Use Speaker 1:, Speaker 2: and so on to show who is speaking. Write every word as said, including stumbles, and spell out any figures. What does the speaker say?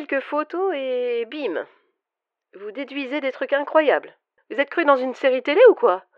Speaker 1: quelques photos et bim. Vous déduisez des trucs incroyables. Vous êtes cru dans une série télé ou quoi?